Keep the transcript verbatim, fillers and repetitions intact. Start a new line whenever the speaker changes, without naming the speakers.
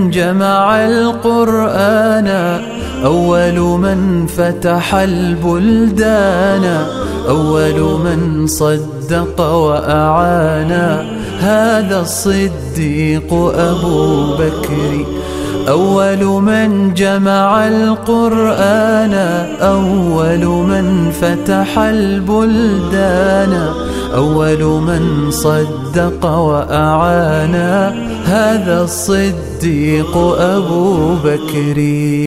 جمع القرآن، أول من فتح البلدان، أول من صدق وأعانا، هذا الصديق أبو بكر. أول من جمع القرآن، أول من فتح البلدان، أول من صدق وأعانا، هذا الصديق أبو بكر.